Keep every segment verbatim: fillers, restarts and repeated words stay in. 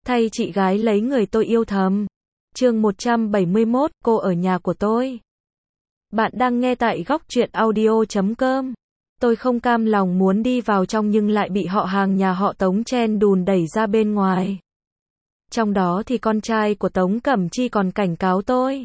Thay chị gái lấy người tôi yêu thầm. Chương một trăm bảy mươi mốt, cô ở nhà của tôi. Bạn đang nghe tại góc truyện audio chấm com. Tôi không cam lòng muốn đi vào trong nhưng lại bị họ hàng nhà họ Tống chen đùn đẩy ra bên ngoài. Trong đó thì con trai của Tống Cẩm Chi còn cảnh cáo tôi.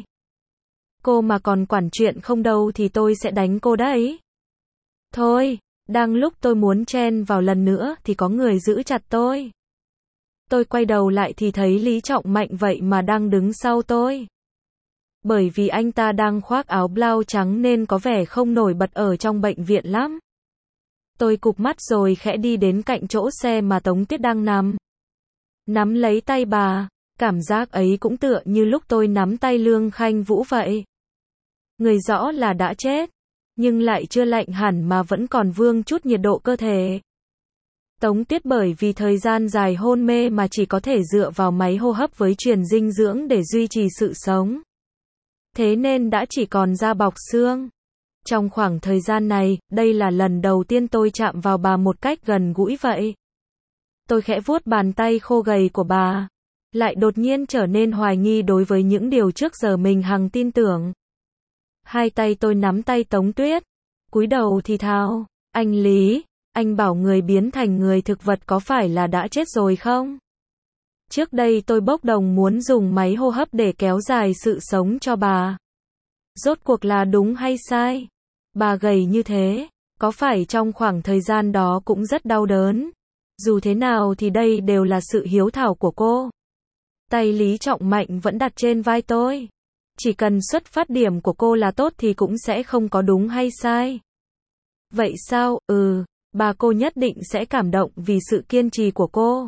Cô mà còn quản chuyện không đâu thì tôi sẽ đánh cô đấy. Thôi, đang lúc tôi muốn chen vào lần nữa thì có người giữ chặt tôi. Tôi quay đầu lại thì thấy Lý Trọng Mạnh vậy mà đang đứng sau tôi. Bởi vì anh ta đang khoác áo blau trắng nên có vẻ không nổi bật ở trong bệnh viện lắm. Tôi cụp mắt rồi khẽ đi đến cạnh chỗ xe mà Tống Tuyết đang nằm. Nắm lấy tay bà, cảm giác ấy cũng tựa như lúc tôi nắm tay Lương Khanh Vũ vậy. Người rõ là đã chết, nhưng lại chưa lạnh hẳn mà vẫn còn vương chút nhiệt độ cơ thể. Tống Tuyết bởi vì thời gian dài hôn mê mà chỉ có thể dựa vào máy hô hấp với truyền dinh dưỡng để duy trì sự sống. Thế nên đã chỉ còn da bọc xương. Trong khoảng thời gian này, đây là lần đầu tiên tôi chạm vào bà một cách gần gũi vậy. Tôi khẽ vuốt bàn tay khô gầy của bà, lại đột nhiên trở nên hoài nghi đối với những điều trước giờ mình hằng tin tưởng. Hai tay tôi nắm tay Tống Tuyết, cúi đầu thì thào, anh Lý, anh bảo người biến thành người thực vật có phải là đã chết rồi không? Trước đây tôi bốc đồng muốn dùng máy hô hấp để kéo dài sự sống cho bà. Rốt cuộc là đúng hay sai? Bà gầy như thế, có phải trong khoảng thời gian đó cũng rất đau đớn? Dù thế nào thì đây đều là sự hiếu thảo của cô. Tay Lý Trọng Mạnh vẫn đặt trên vai tôi. Chỉ cần xuất phát điểm của cô là tốt thì cũng sẽ không có đúng hay sai. Vậy sao? Ừ, bà cô nhất định sẽ cảm động vì sự kiên trì của cô.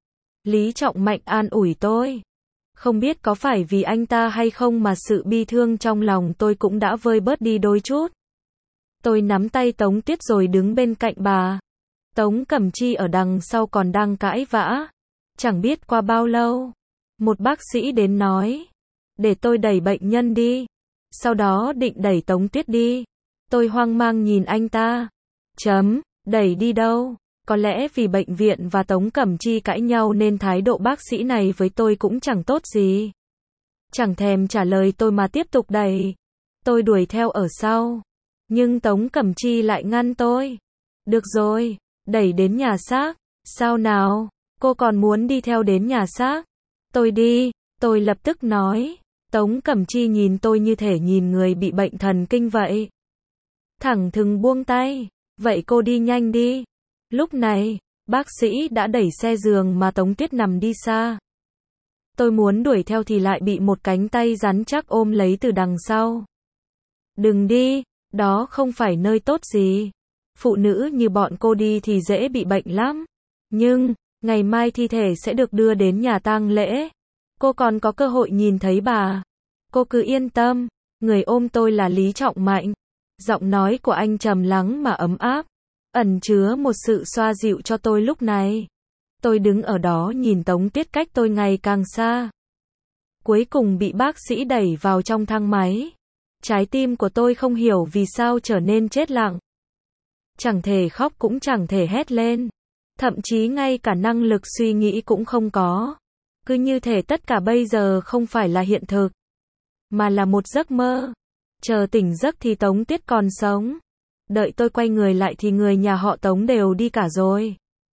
Lý Trọng Mạnh an ủi tôi. Không biết có phải vì anh ta hay không mà sự bi thương trong lòng tôi cũng đã vơi bớt đi đôi chút. Tôi nắm tay Tống Tuyết rồi đứng bên cạnh bà. Tống Cẩm Chi ở đằng sau còn đang cãi vã. Chẳng biết qua bao lâu, một bác sĩ đến nói, để tôi đẩy bệnh nhân đi. Sau đó định đẩy Tống Tuyết đi. Tôi hoang mang nhìn anh ta. Chấm, đẩy đi đâu? Có lẽ vì bệnh viện và Tống Cẩm Chi cãi nhau nên thái độ bác sĩ này với tôi cũng chẳng tốt gì. Chẳng thèm trả lời tôi mà tiếp tục đẩy. Tôi đuổi theo ở sau. Nhưng Tống Cẩm Chi lại ngăn tôi. Được rồi, đẩy đến nhà xác. Sao nào? Cô còn muốn đi theo đến nhà xác? Tôi đi, tôi lập tức nói. Tống Cẩm Chi nhìn tôi như thể nhìn người bị bệnh thần kinh vậy. Thẳng thừng buông tay. Vậy cô đi nhanh đi. Lúc này, bác sĩ đã đẩy xe giường mà Tống Tuyết nằm đi xa. Tôi muốn đuổi theo thì lại bị một cánh tay rắn chắc ôm lấy từ đằng sau. Đừng đi, đó không phải nơi tốt gì. Phụ nữ như bọn cô đi thì dễ bị bệnh lắm. Nhưng, ngày mai thi thể sẽ được đưa đến nhà tang lễ. Cô còn có cơ hội nhìn thấy bà. Cô cứ yên tâm, người ôm tôi là Lý Trọng Mạnh. Giọng nói của anh trầm lắng mà ấm áp, ẩn chứa một sự xoa dịu cho tôi lúc này. Tôi đứng ở đó nhìn Tống Tuyết cách tôi ngày càng xa. Cuối cùng bị bác sĩ đẩy vào trong thang máy. Trái tim của tôi không hiểu vì sao trở nên chết lặng. Chẳng thể khóc cũng chẳng thể hét lên. Thậm chí ngay cả năng lực suy nghĩ cũng không có. Cứ như thể tất cả bây giờ không phải là hiện thực, mà là một giấc mơ. Chờ tỉnh giấc thì Tống Tuyết còn sống. Đợi tôi quay người lại thì người nhà họ Tống đều đi cả rồi.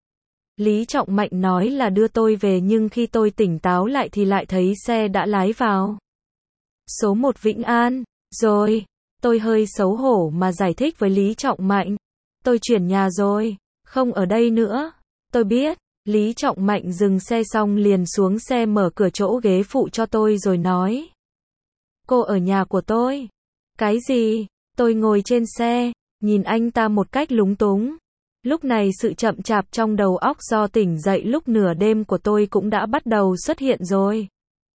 Lý Trọng Mạnh nói là đưa tôi về nhưng khi tôi tỉnh táo lại thì lại thấy xe đã lái vào. Số một Vĩnh An, rồi. Tôi hơi xấu hổ mà giải thích với Lý Trọng Mạnh. Tôi chuyển nhà rồi, không ở đây nữa. Tôi biết. Lý Trọng Mạnh dừng xe xong liền xuống xe mở cửa chỗ ghế phụ cho tôi rồi nói. Cô ở nhà của tôi. Cái gì? Tôi ngồi trên xe, nhìn anh ta một cách lúng túng. Lúc này sự chậm chạp trong đầu óc do tỉnh dậy lúc nửa đêm của tôi cũng đã bắt đầu xuất hiện rồi.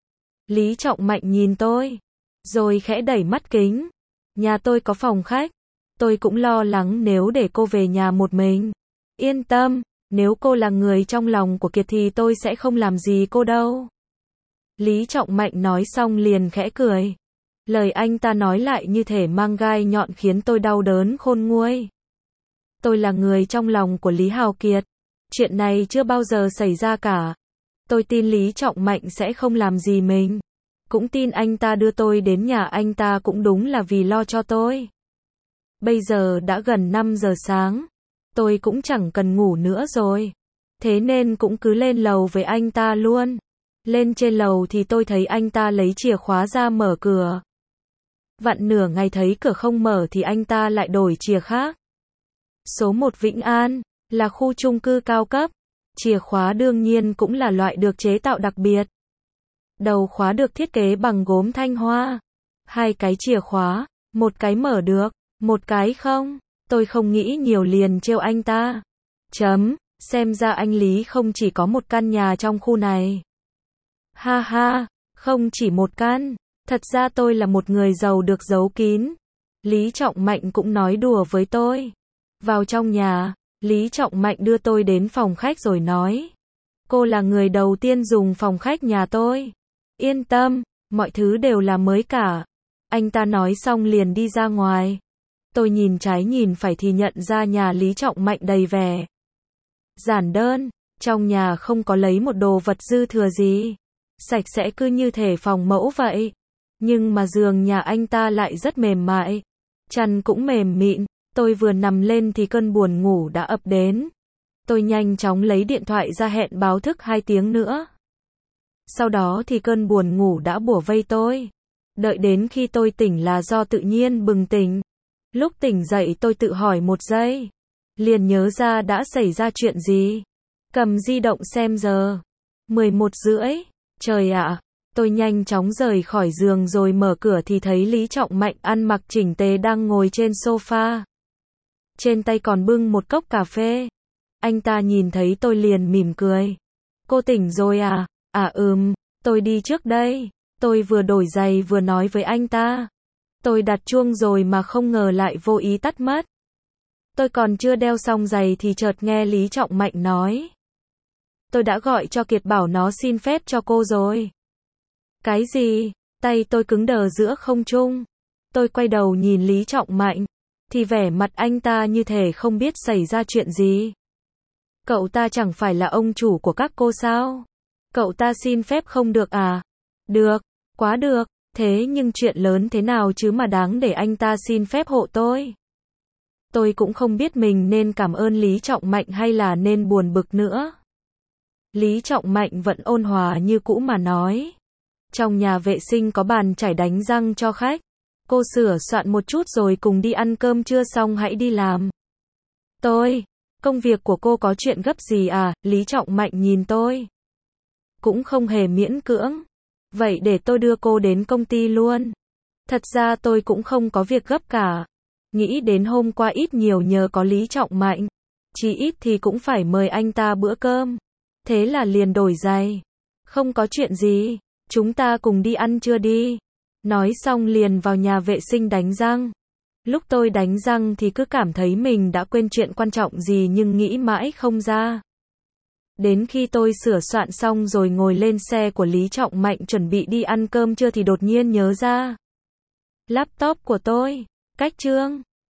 Lý Trọng Mạnh nhìn tôi, rồi khẽ đẩy mắt kính. Nhà tôi có phòng khách. Tôi cũng lo lắng nếu để cô về nhà một mình. Yên tâm, nếu cô là người trong lòng của Kiệt thì tôi sẽ không làm gì cô đâu. Lý Trọng Mạnh nói xong liền khẽ cười. Lời anh ta nói lại như thể mang gai nhọn khiến tôi đau đớn khôn nguôi. Tôi là người trong lòng của Lý Hào Kiệt. Chuyện này chưa bao giờ xảy ra cả. Tôi tin Lý Trọng Mạnh sẽ không làm gì mình. Cũng tin anh ta đưa tôi đến nhà anh ta cũng đúng là vì lo cho tôi. Bây giờ đã gần năm giờ sáng. Tôi cũng chẳng cần ngủ nữa rồi. Thế nên cũng cứ lên lầu với anh ta luôn. Lên trên lầu thì tôi thấy anh ta lấy chìa khóa ra mở cửa. Vặn nửa ngày thấy cửa không mở thì anh ta lại đổi chìa khác. Số một Vĩnh An, là khu chung cư cao cấp. Chìa khóa đương nhiên cũng là loại được chế tạo đặc biệt. Đầu khóa được thiết kế bằng gốm Thanh Hoa. Hai cái chìa khóa, một cái mở được, một cái không. Tôi không nghĩ nhiều liền trêu anh ta. Chấm, xem ra anh Lý không chỉ có một căn nhà trong khu này. Ha ha, không chỉ một căn. Thật ra tôi là một người giàu được giấu kín. Lý Trọng Mạnh cũng nói đùa với tôi. Vào trong nhà, Lý Trọng Mạnh đưa tôi đến phòng khách rồi nói. Cô là người đầu tiên dùng phòng khách nhà tôi. Yên tâm, mọi thứ đều là mới cả. Anh ta nói xong liền đi ra ngoài. Tôi nhìn trái nhìn phải thì nhận ra nhà Lý Trọng Mạnh đầy vẻ giản đơn. Trong nhà không có lấy một đồ vật dư thừa gì. Sạch sẽ cứ như thể phòng mẫu vậy. Nhưng mà giường nhà anh ta lại rất mềm mại. Chăn cũng mềm mịn. Tôi vừa nằm lên thì cơn buồn ngủ đã ập đến. Tôi nhanh chóng lấy điện thoại ra hẹn báo thức hai tiếng nữa. Sau đó thì cơn buồn ngủ đã bủa vây tôi. Đợi đến khi tôi tỉnh là do tự nhiên bừng tỉnh. Lúc tỉnh dậy tôi tự hỏi một giây. Liền nhớ ra đã xảy ra chuyện gì. Cầm di động xem giờ. mười một rưỡi. Trời ạ. Tôi nhanh chóng rời khỏi giường rồi mở cửa thì thấy Lý Trọng Mạnh ăn mặc chỉnh tề đang ngồi trên sofa. Trên tay còn bưng một cốc cà phê. Anh ta nhìn thấy tôi liền mỉm cười. Cô tỉnh rồi à? À ừm, tôi đi trước đây. Tôi vừa đổi giày vừa nói với anh ta. Tôi đặt chuông rồi mà không ngờ lại vô ý tắt mất. Tôi còn chưa đeo xong giày thì chợt nghe Lý Trọng Mạnh nói. Tôi đã gọi cho Kiệt bảo nó xin phép cho cô rồi. Cái gì? Tay tôi cứng đờ giữa không trung. Tôi quay đầu nhìn Lý Trọng Mạnh. Thì vẻ mặt anh ta như thể không biết xảy ra chuyện gì. Cậu ta chẳng phải là ông chủ của các cô sao? Cậu ta xin phép không được à? Được, quá được. Thế nhưng chuyện lớn thế nào chứ mà đáng để anh ta xin phép hộ tôi? Tôi cũng không biết mình nên cảm ơn Lý Trọng Mạnh hay là nên buồn bực nữa. Lý Trọng Mạnh vẫn ôn hòa như cũ mà nói. Trong nhà vệ sinh có bàn chải đánh răng cho khách. Cô sửa soạn một chút rồi cùng đi ăn cơm trưa xong hãy đi làm. Tôi, công việc của cô có chuyện gấp gì à? Lý Trọng Mạnh nhìn tôi. Cũng không hề miễn cưỡng. Vậy để tôi đưa cô đến công ty luôn. Thật ra tôi cũng không có việc gấp cả. Nghĩ đến hôm qua ít nhiều nhờ có Lý Trọng Mạnh. Chỉ ít thì cũng phải mời anh ta bữa cơm. Thế là liền đổi giày. Không có chuyện gì. Chúng ta cùng đi ăn trưa đi. Nói xong liền vào nhà vệ sinh đánh răng. Lúc tôi đánh răng thì cứ cảm thấy mình đã quên chuyện quan trọng gì nhưng nghĩ mãi không ra. Đến khi tôi sửa soạn xong rồi ngồi lên xe của Lý Trọng Mạnh chuẩn bị đi ăn cơm trưa thì đột nhiên nhớ ra. Laptop của tôi, cách chương.